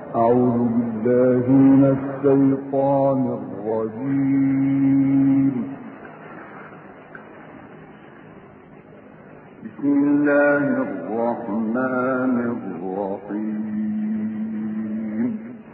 أعوذ بالله من الشيطان الرجيم. بسم الله الرحمن الرحيم.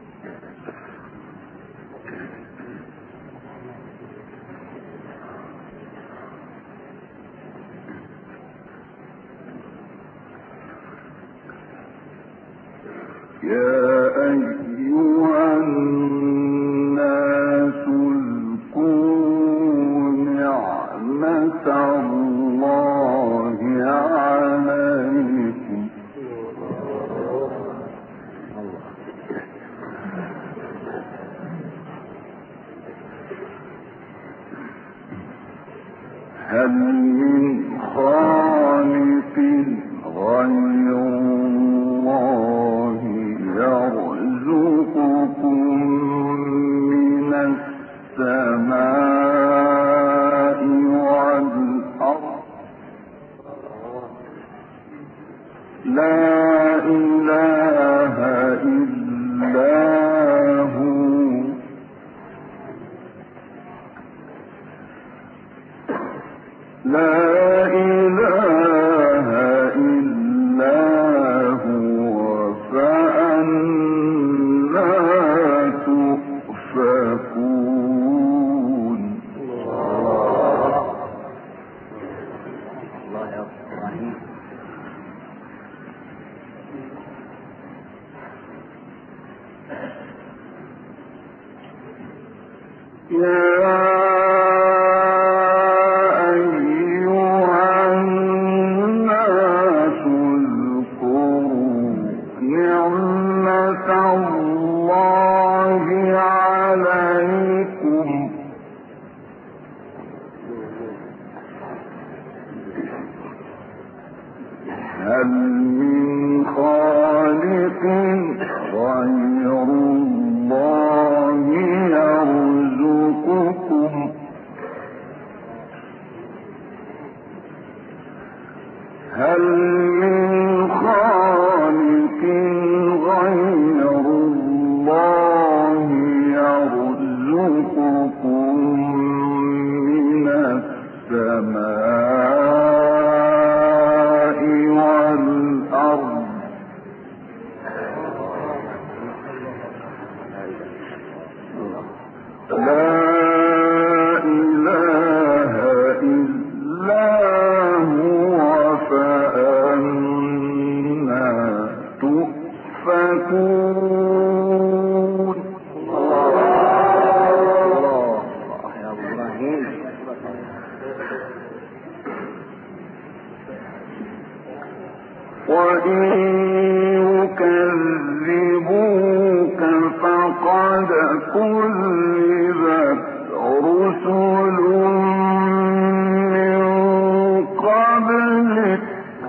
يا أيها الناس اذكروا نعمة الله عليكم هل من خالق غير الله يرزقكم من السماء والأرض لا إله إلا هو لا إله إلا هو فأنا تؤفكون. الله أكبر. هل من خالق غير الله يرزقكم هل من خالق غير الله يرزقكم من السماء والأرض لا إله إلا هو فأنا تؤفكون. وإن يكذبوك فقد كذبت رسل من قبلك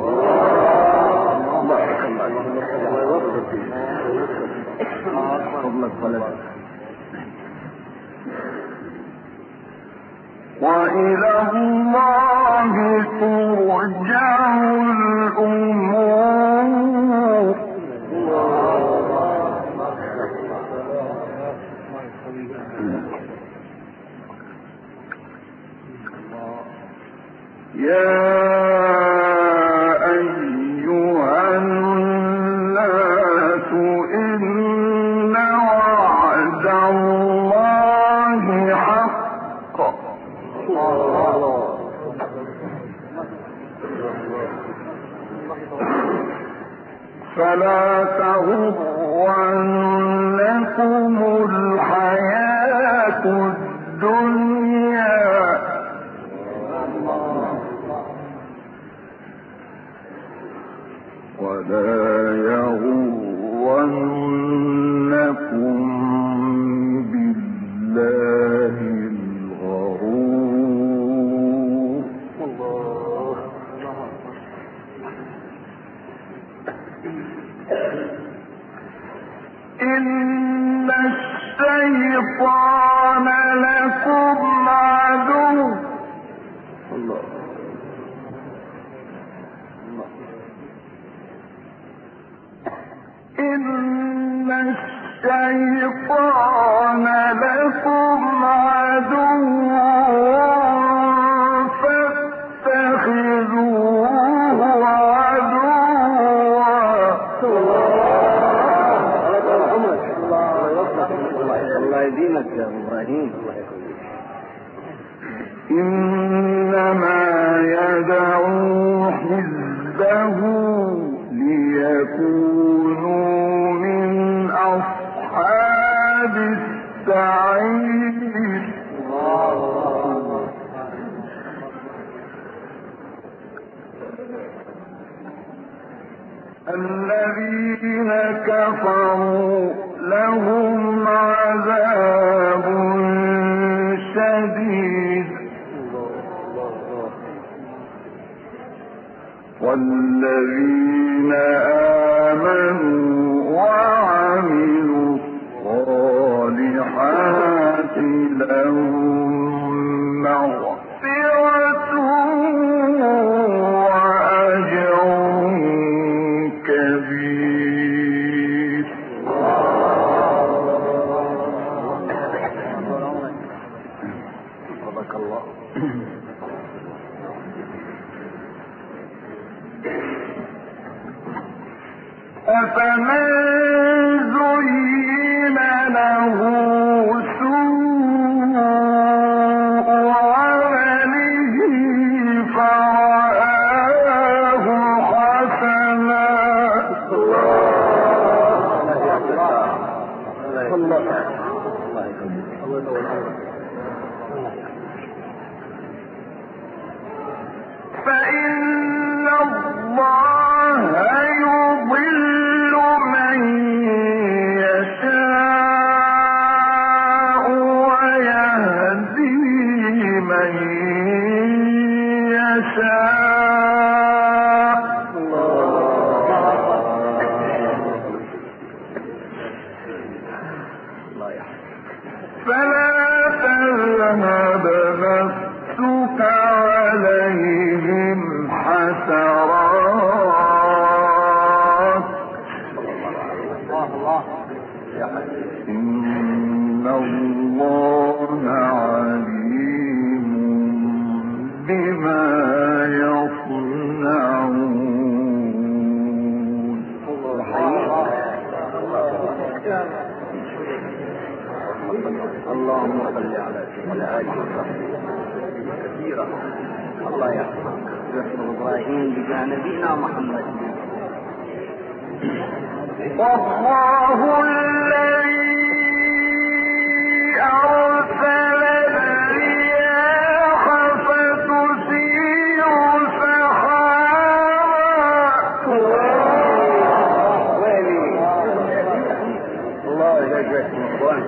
وإلى الله ترجع الأمور. يا أيها الناس إن وعد الله حق فلا تغرنكم الحياة الدنيا ولا يغرنكم بالله الغرور. إن الشيطان لكم عدو إن الشيطان لكم عدو فاتخذوه عدوا. الله يديمك يا إبراهيم. إنما يدعو حزبه ليكونوا من أصحاب السعير. الذين كفروا لهم عذاب شديد والذين آمنوا وعملوا الصالحات لهم مغفرة وأجر كبير. صدق الله. أفمن زين له سوء عمله فرآه حسنا فإن الله يضل من يشاء ويهدي من يشاء. فلا تذهب نفسك عليهم حسرات إن الله عليم بما يصنعون. اللهم صل على سيدنا كثيرا. الله يحفظك ويحفظ إبراهيم بجانبنا محمد. والله الذي أرسل الرياح فتثير سحابا. الله يجزاك الله.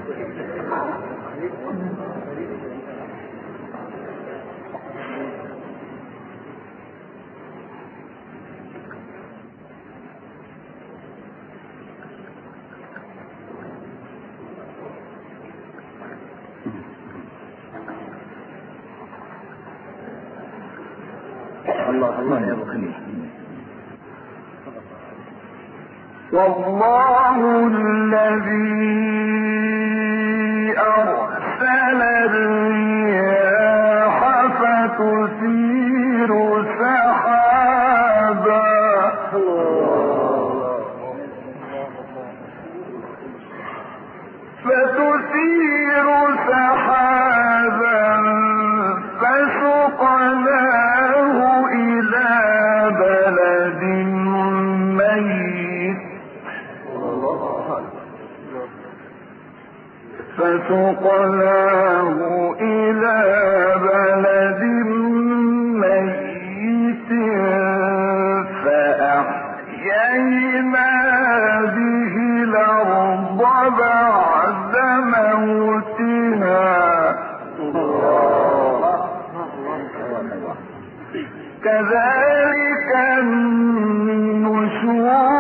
الله يا ابو خليل. والله الذي أرسل الرياح فتثير سحابا فسقناه إلى بلد ميت فأحيينا به الأرض بعد موتها كذلك النشور.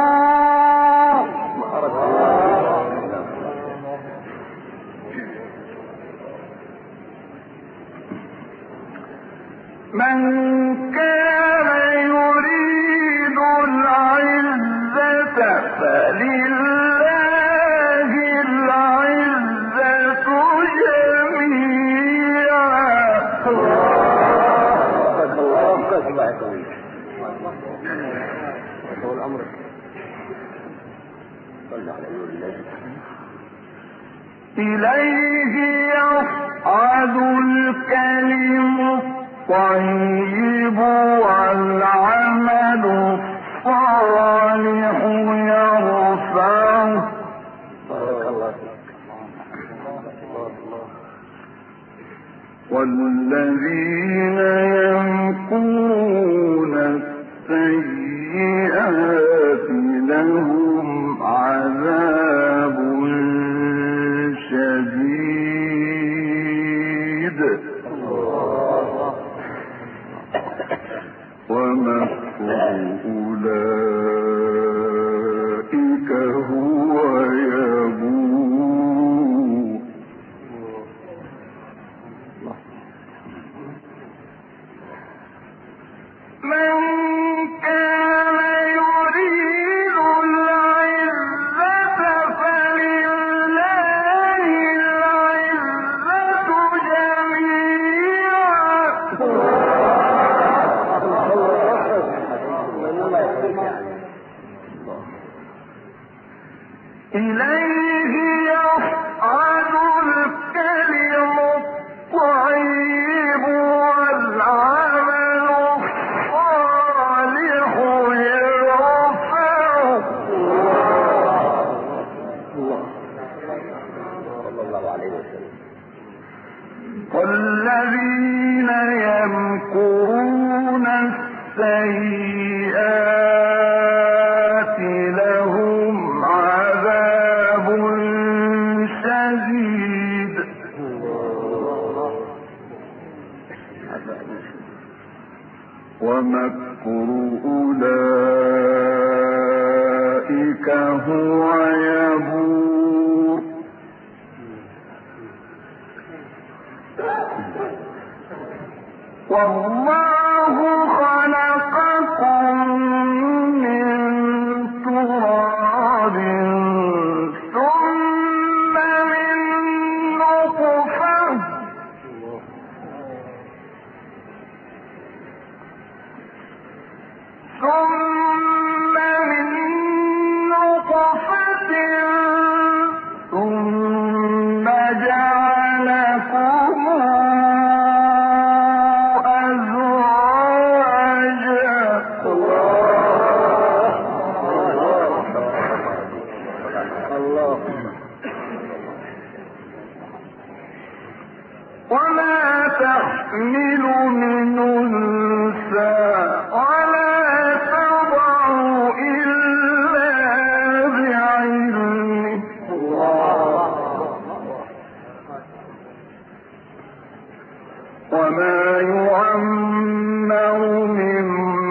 إليه يصعد الكلم الطيب والعمل الصالح يرفعه. والذين يمكرون السيئات لهم عذاب شديد ومكر أولئك هو يبور. من كان يريد العزة فلله العزة جميعا. إليه يصعد الكلم الطيب والعمل الصالح يرفعه. والذين يمكرون السيئات لهم عذاب شديد ومكر أولئك هو يبور. والله خلقكم من تراب ثم من نطفة ثم جعلكم وما تحمل من أنثى ولا تضع إلا بعلمه. وما يعمر من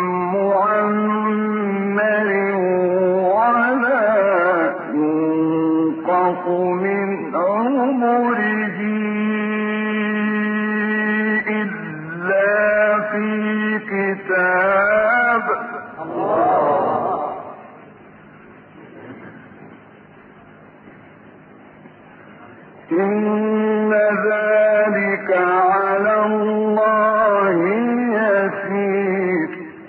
معمر ولا ينقص من عمره في كتاب. إن ذلك على الله يسير.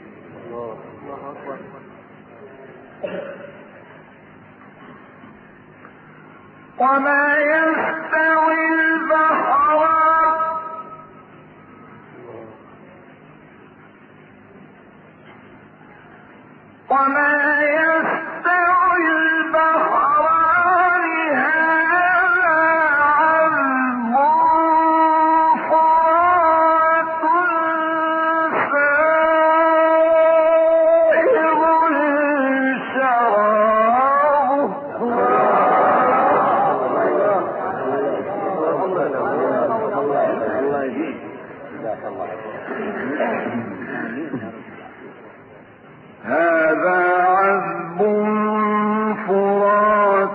وما يستوي البحران وما يستوي البحران هذا عذب فرات سائغ شرابه. هذا عذب فرات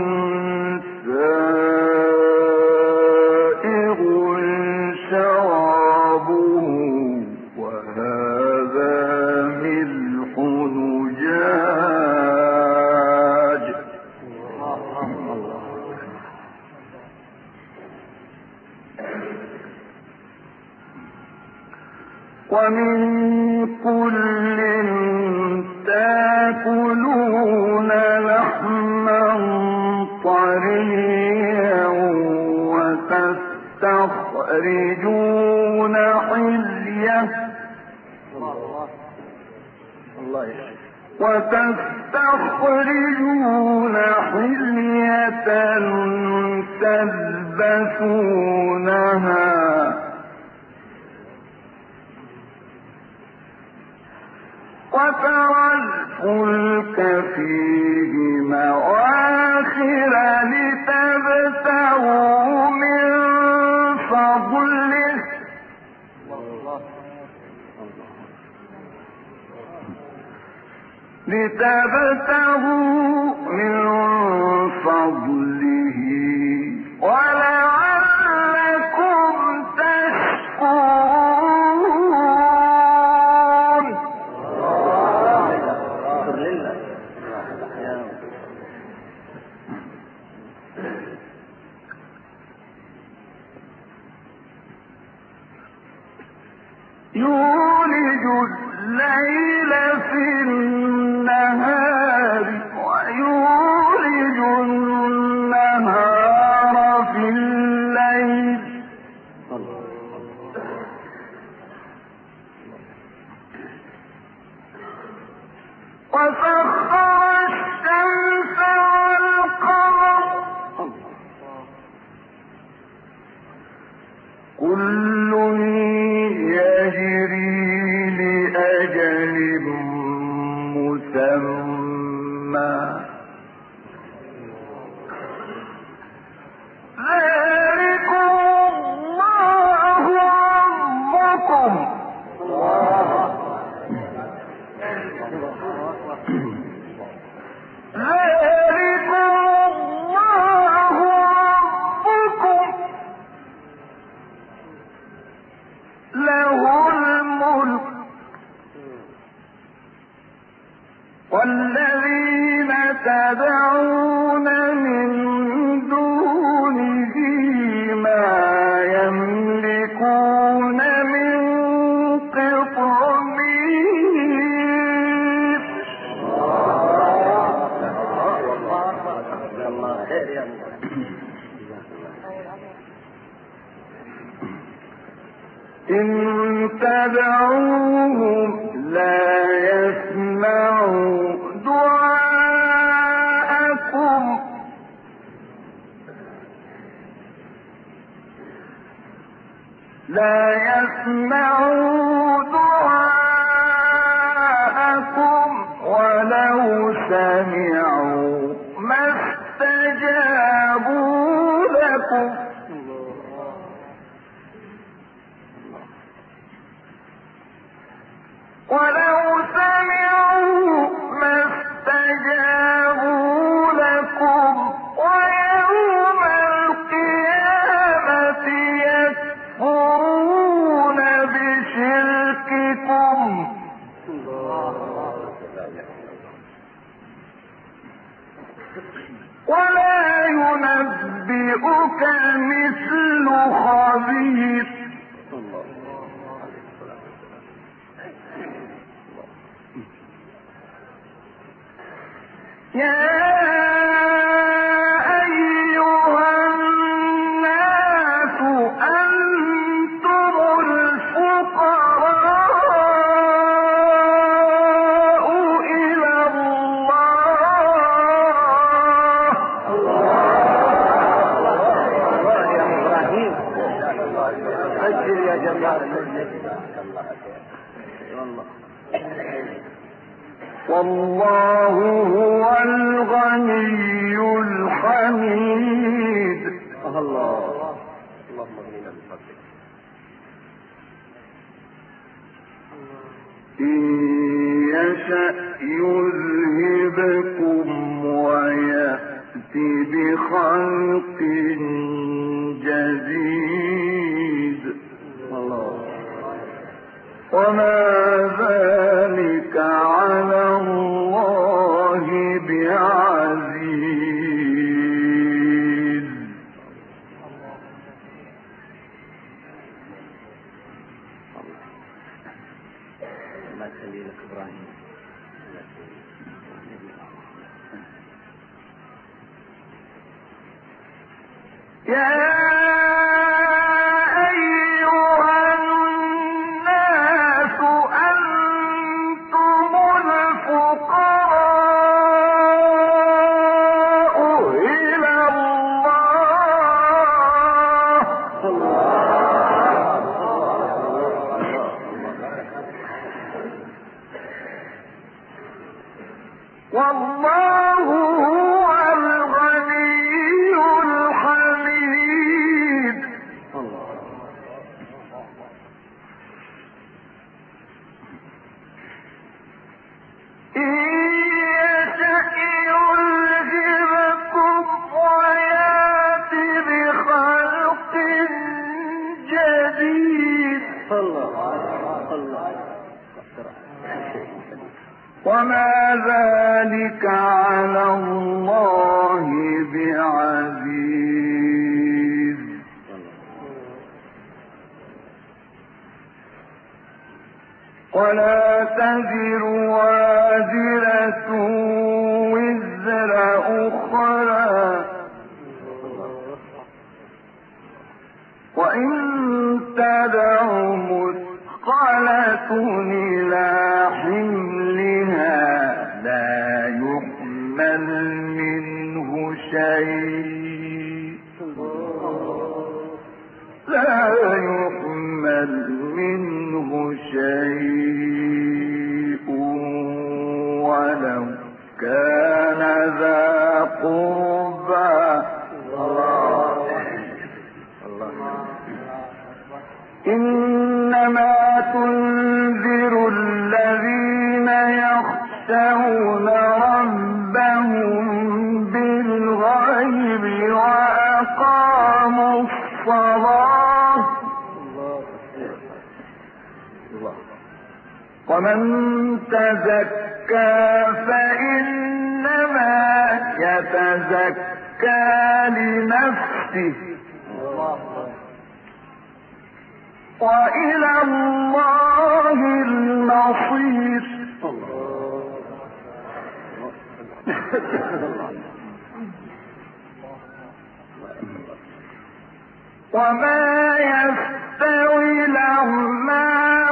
سائغ شرابه وهذا ملح نجاج. ومن كل تأكلون لحما عاريا وتستخرجون حلية تلبسونها وترى الفلك فيه مواخر لتبتغوا من فضله ولعلكم تشكرون. يولج الليل في النهار ويولج النهار في الليل وسخر الشمس والقمر كل يجري لأجل مسمى ذلكم الله ربكم له الملك والذين تدعون من دونه ما يملكون من قطمير. إن تدعوهم لا يسمعوا دعاءكم ولو سمعوا ما استجابوا لكم ويوم القيامة يكفرون بشرككم ولا ينبئك مثل خبير. يا أيها الناس أنتم الفقراء إلى الله. أجل يا جماعة والله هو الغني الحميد. اللهم اغننا بفضلك. إن يشأ يذهبكم ويأتي بخلق جديد وما ذلك على الله بعزيز. والله هو الغني الحميد. إن يشأ يلهمكم ويأتي بخلق جديد وما ذلك على الله بعزيز. ولا تزر وازرة وزر أخرى وإن تدع مثقلة إلى حملها لا يحمل منه شيء ولو كان ذا قربى. إنما تنذر الذين يخشون ربهم بالغيب وأقاموا الصلاة ومن تزكى فإنما يتزكى لنفسه وإلى الله المصير. وما يستوي الأعمى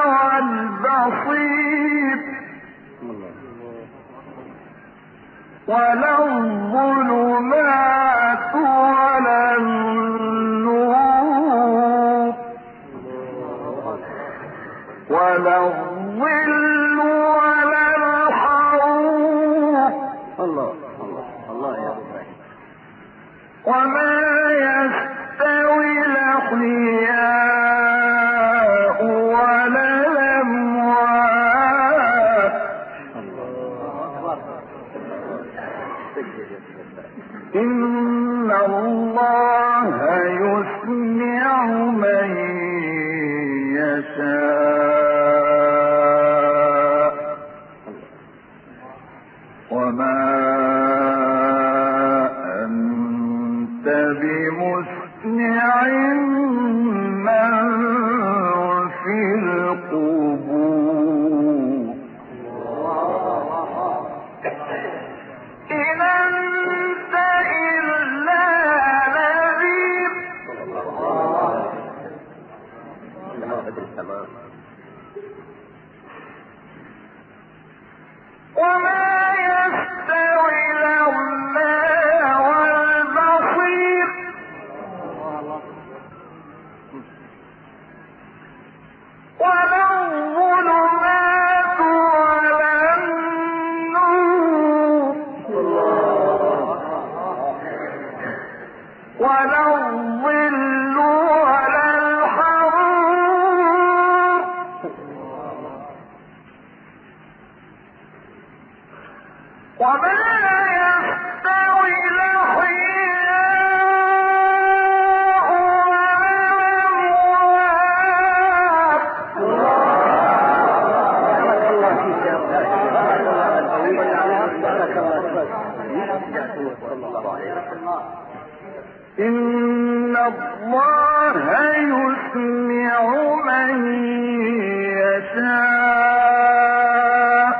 والبصير ولا الظلمات ولا النور ولا الظل ولا الحرور. وما يستوي الأحياء ولا الأموات إن الله يسمع من يشاء وما أنت بمسمع من في القبور إن أنت إلا نذير. وما يستوي الأعمى والبصير ولا الظلمات ولا النور ولا الظل ولا الحرور وما يستوي الأحياء والأموات إن الله يسمع من يشاء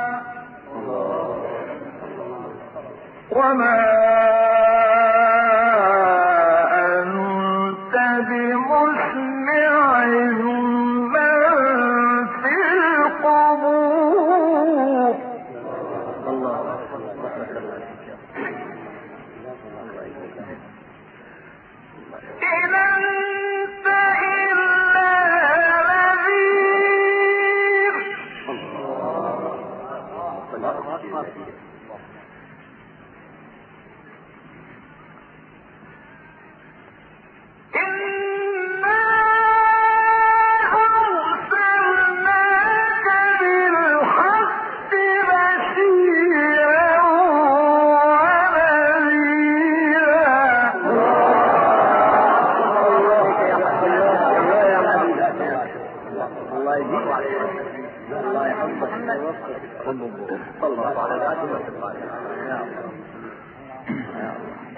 وما أنت الله يجزيك. الله يحفظك ويوفقك. صلى الله على ذاته وسلم. يا الله.